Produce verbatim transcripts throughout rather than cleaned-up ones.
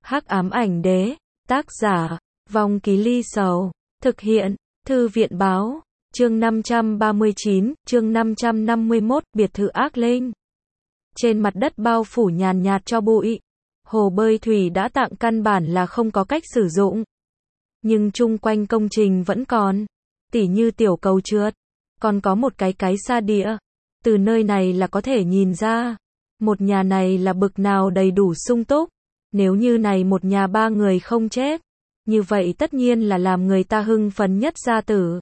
Hắc ám ảnh đế, tác giả, Vong Ký Ly Sầu, thực hiện, Thư viện báo, chương năm trăm ba mươi chín, chương năm trăm năm mươi mốt, biệt thự ác linh. Trên mặt đất bao phủ nhàn nhạt cho bụi, hồ bơi thủy đã tạm căn bản là không có cách sử dụng. Nhưng chung quanh công trình vẫn còn, tỉ như tiểu cầu trượt, còn có một cái cái xa địa. Từ nơi này là có thể nhìn ra, một nhà này là bực nào đầy đủ sung túc. Nếu như này một nhà ba người không chết, như vậy tất nhiên là làm người ta hưng phấn nhất gia tử.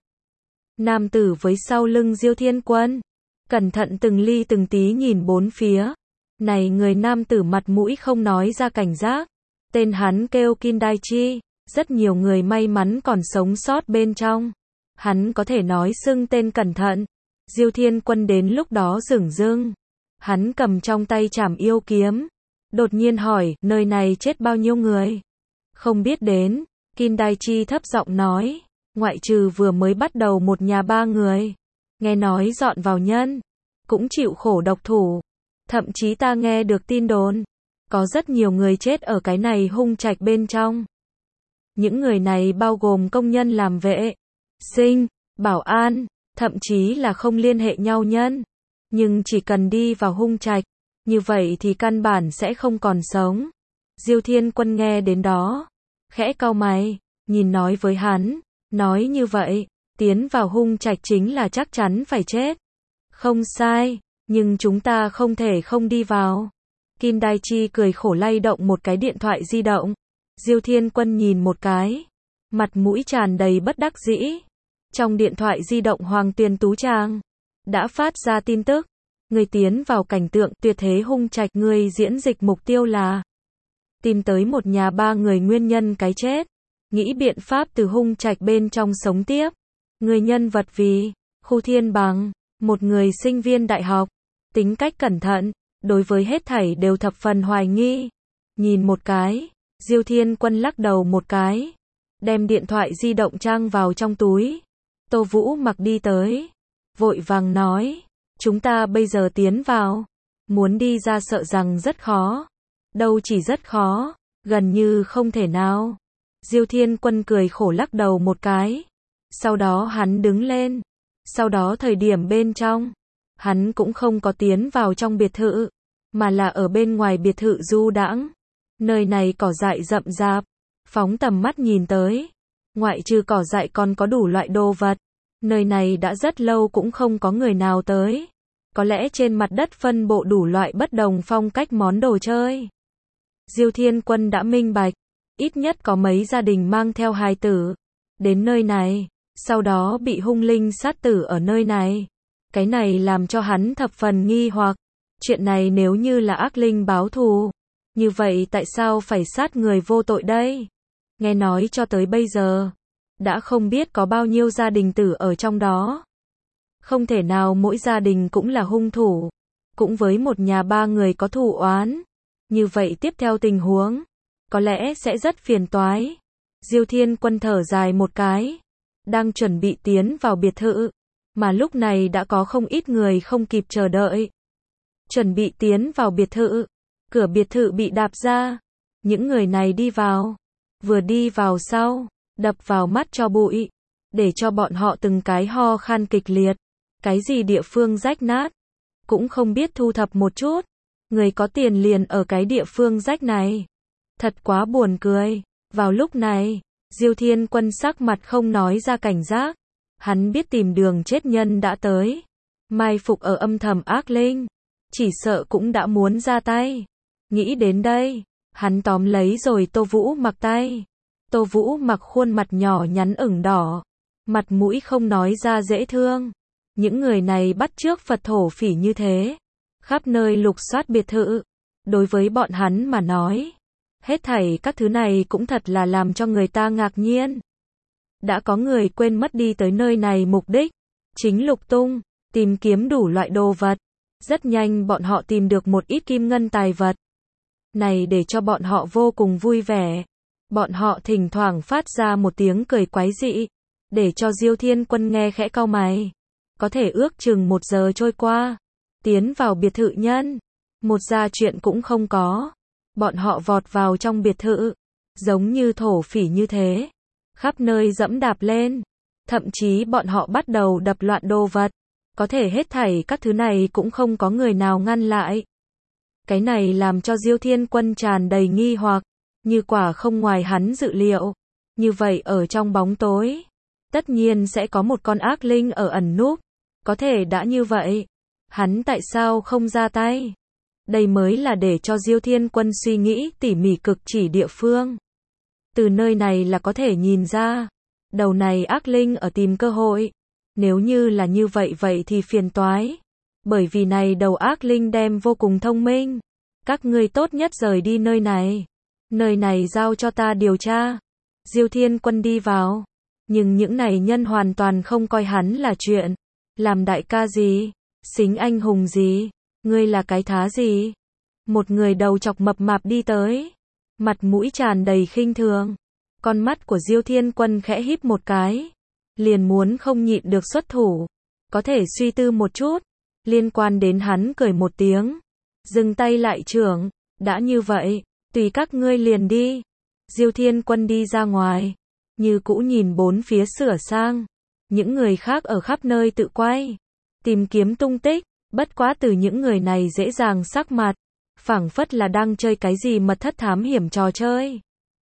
Nam tử với sau lưng Diêu Thiên Quân, cẩn thận từng ly từng tí nhìn bốn phía. Này người nam tử mặt mũi không nói ra cảnh giác. Tên hắn kêu Kindaichi, rất nhiều người may mắn còn sống sót bên trong. Hắn có thể nói xưng tên cẩn thận. Diêu Thiên Quân đến lúc đó dửng dưng. Hắn cầm trong tay trảm yêu kiếm. Đột nhiên hỏi, nơi này chết bao nhiêu người? Không biết đến, Kindaichi thấp giọng nói, ngoại trừ vừa mới bắt đầu một nhà ba người. Nghe nói dọn vào nhân, cũng chịu khổ độc thủ. Thậm chí ta nghe được tin đồn, có rất nhiều người chết ở cái này hung trạch bên trong. Những người này bao gồm công nhân làm vệ, sinh, bảo an, thậm chí là không liên hệ nhau nhân. Nhưng chỉ cần đi vào hung trạch, như vậy thì căn bản sẽ không còn sống. Diêu Thiên Quân nghe đến đó, khẽ cau mày, nhìn nói với hắn, nói như vậy, tiến vào hung trạch chính là chắc chắn phải chết. Không sai, nhưng chúng ta không thể không đi vào. Kindaichi cười khổ lay động một cái điện thoại di động. Diêu Thiên Quân nhìn một cái, mặt mũi tràn đầy bất đắc dĩ. Trong điện thoại di động Hoàng Tuyền Tú Trang đã phát ra tin tức. Người tiến vào cảnh tượng tuyệt thế hung trạch, người diễn dịch mục tiêu là tìm tới một nhà ba người nguyên nhân cái chết, nghĩ biện pháp từ hung trạch bên trong sống tiếp. Người nhân vật vì Khu Thiên Bằng, một người sinh viên đại học, tính cách cẩn thận, đối với hết thảy đều thập phần hoài nghi. Nhìn một cái, Diêu Thiên Quân lắc đầu một cái, đem điện thoại di động trang vào trong túi. Tô Vũ Mặc đi tới, vội vàng nói, chúng ta bây giờ tiến vào, muốn đi ra sợ rằng rất khó. Đâu chỉ rất khó, gần như không thể nào. Diêu Thiên Quân cười khổ lắc đầu một cái. Sau đó hắn đứng lên. Sau đó thời điểm bên trong, hắn cũng không có tiến vào trong biệt thự, mà là ở bên ngoài biệt thự du đãng. Nơi này cỏ dại rậm rạp, phóng tầm mắt nhìn tới, ngoại trừ cỏ dại còn có đủ loại đồ vật. Nơi này đã rất lâu cũng không có người nào tới. Có lẽ trên mặt đất phân bộ đủ loại bất đồng phong cách món đồ chơi. Diêu Thiên Quân đã minh bạch, ít nhất có mấy gia đình mang theo hài tử đến nơi này, sau đó bị hung linh sát tử ở nơi này. Cái này làm cho hắn thập phần nghi hoặc. Chuyện này nếu như là ác linh báo thù, như vậy tại sao phải sát người vô tội đây? Nghe nói cho tới bây giờ, đã không biết có bao nhiêu gia đình tử ở trong đó. Không thể nào mỗi gia đình cũng là hung thủ, cũng với một nhà ba người có thù oán. Như vậy tiếp theo tình huống, có lẽ sẽ rất phiền toái. Diêu Thiên Quân thở dài một cái, đang chuẩn bị tiến vào biệt thự, mà lúc này đã có không ít người không kịp chờ đợi. Chuẩn bị tiến vào biệt thự, cửa biệt thự bị đạp ra, những người này đi vào, vừa đi vào sau, đập vào mắt cho bụi, để cho bọn họ từng cái ho khan kịch liệt. Cái gì địa phương rách nát, cũng không biết thu thập một chút. Người có tiền liền ở cái địa phương rách này. Thật quá buồn cười. Vào lúc này, Diêu Thiên Quân sắc mặt không nói ra cảnh giác. Hắn biết tìm đường chết nhân đã tới. Mai phục ở âm thầm ác linh, chỉ sợ cũng đã muốn ra tay. Nghĩ đến đây, hắn tóm lấy rồi Tô Vũ Mặc tay. Tô Vũ Mặc khuôn mặt nhỏ nhắn ửng đỏ, mặt mũi không nói ra dễ thương. Những người này bắt chước Phật thổ phỉ như thế, khắp nơi lục soát biệt thự. Đối với bọn hắn mà nói, hết thảy các thứ này cũng thật là làm cho người ta ngạc nhiên. Đã có người quên mất đi tới nơi này mục đích, chính lục tung, tìm kiếm đủ loại đồ vật. Rất nhanh bọn họ tìm được một ít kim ngân tài vật. Này để cho bọn họ vô cùng vui vẻ. Bọn họ thỉnh thoảng phát ra một tiếng cười quái dị, để cho Diêu Thiên Quân nghe khẽ cau mày. Có thể ước chừng một giờ trôi qua, tiến vào biệt thự nhân, một gia chuyện cũng không có. Bọn họ vọt vào trong biệt thự, giống như thổ phỉ như thế, khắp nơi dẫm đạp lên, thậm chí bọn họ bắt đầu đập loạn đồ vật, có thể hết thảy các thứ này cũng không có người nào ngăn lại. Cái này làm cho Diêu Thiên Quân tràn đầy nghi hoặc, như quả không ngoài hắn dự liệu, như vậy ở trong bóng tối, tất nhiên sẽ có một con ác linh ở ẩn núp, có thể đã như vậy, hắn tại sao không ra tay? Đây mới là để cho Diêu Thiên Quân suy nghĩ tỉ mỉ cực chỉ địa phương. Từ nơi này là có thể nhìn ra, đầu này ác linh ở tìm cơ hội. Nếu như là như vậy vậy thì phiền toái. Bởi vì này đầu ác linh đem vô cùng thông minh. Các ngươi tốt nhất rời đi nơi này. Nơi này giao cho ta điều tra. Diêu Thiên Quân đi vào. Nhưng những này nhân hoàn toàn không coi hắn là chuyện. Làm đại ca gì? Xính anh hùng gì? Ngươi là cái thá gì? Một người đầu chọc mập mạp đi tới. Mặt mũi tràn đầy khinh thường. Con mắt của Diêu Thiên Quân khẽ híp một cái. Liền muốn không nhịn được xuất thủ. Có thể suy tư một chút. Liên quan đến hắn cười một tiếng. Dừng tay lại trưởng. Đã như vậy, tùy các ngươi liền đi. Diêu Thiên Quân đi ra ngoài. Như cũ nhìn bốn phía sửa sang. Những người khác ở khắp nơi tự quay. Tìm kiếm tung tích. Bất quá từ những người này dễ dàng sắc mặt. Phảng phất là đang chơi cái gì mật thất thám hiểm trò chơi.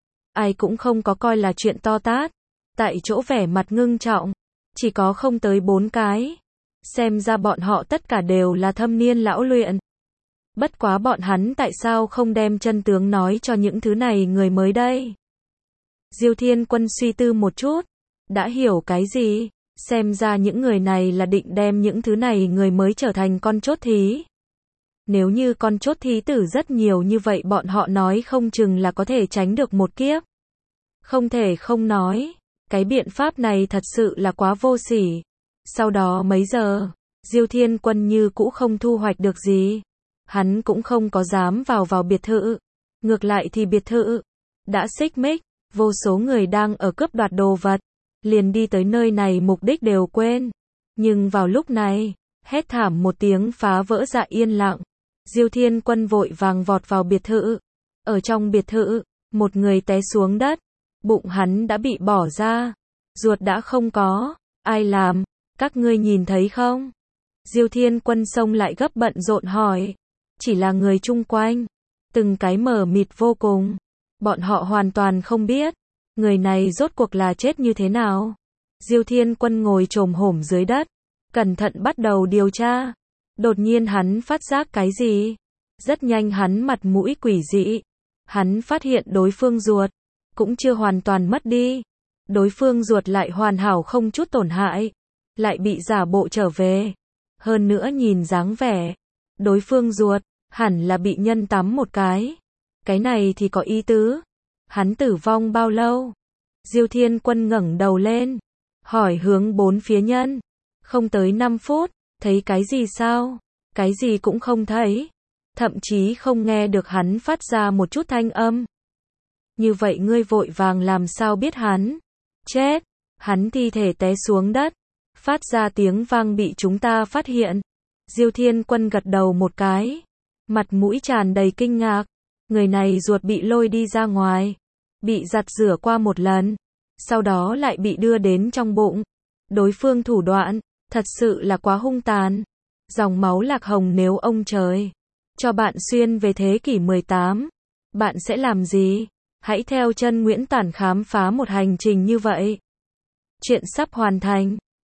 Ai cũng không có coi là chuyện to tát. Tại chỗ vẻ mặt ngưng trọng. Chỉ có không tới bốn cái. Xem ra bọn họ tất cả đều là thâm niên lão luyện. Bất quá bọn hắn tại sao không đem chân tướng nói cho những thứ này người mới đây? Diêu Thiên Quân suy tư một chút. Đã hiểu cái gì? Xem ra những người này là định đem những thứ này người mới trở thành con chốt thí. Nếu như con chốt thí tử rất nhiều như vậy bọn họ nói không chừng là có thể tránh được một kiếp. Không thể không nói. Cái biện pháp này thật sự là quá vô sỉ. Sau đó mấy giờ, Diêu Thiên Quân như cũ không thu hoạch được gì. Hắn cũng không có dám vào vào biệt thự. Ngược lại thì biệt thự đã xích mích, vô số người đang ở cướp đoạt đồ vật. Liền đi tới nơi này mục đích đều quên. Nhưng vào lúc này, hét thảm một tiếng phá vỡ dạ yên lặng. Diêu Thiên Quân vội vàng vọt vào biệt thự. Ở trong biệt thự, một người té xuống đất. Bụng hắn đã bị bỏ ra. Ruột đã không có. Ai làm? Các ngươi nhìn thấy không? Diêu Thiên Quân xông lại gấp bận rộn hỏi. Chỉ là người chung quanh. Từng cái mờ mịt vô cùng. Bọn họ hoàn toàn không biết. Người này rốt cuộc là chết như thế nào? Diêu Thiên Quân ngồi chồm hổm dưới đất. Cẩn thận bắt đầu điều tra. Đột nhiên hắn phát giác cái gì? Rất nhanh hắn mặt mũi quỷ dị. Hắn phát hiện đối phương ruột. Cũng chưa hoàn toàn mất đi. Đối phương ruột lại hoàn hảo không chút tổn hại. Lại bị giả bộ trở về. Hơn nữa nhìn dáng vẻ. Đối phương ruột, hẳn là bị nhân tắm một cái. Cái này thì có ý tứ. Hắn tử vong bao lâu? Diêu Thiên Quân ngẩng đầu lên. Hỏi hướng bốn phía nhân. Không tới năm phút. Thấy cái gì sao? Cái gì cũng không thấy. Thậm chí không nghe được hắn phát ra một chút thanh âm. Như vậy ngươi vội vàng làm sao biết hắn? Chết. Hắn thi thể té xuống đất. Phát ra tiếng vang bị chúng ta phát hiện. Diêu Thiên Quân gật đầu một cái. Mặt mũi tràn đầy kinh ngạc. Người này ruột bị lôi đi ra ngoài. Bị giặt rửa qua một lần. Sau đó lại bị đưa đến trong bụng. Đối phương thủ đoạn. Thật sự là quá hung tàn. Dòng máu lạc hồng nếu ông trời cho bạn xuyên về thế kỷ mười tám. Bạn sẽ làm gì? Hãy theo chân Nguyễn Tản khám phá một hành trình như vậy. Chuyện sắp hoàn thành.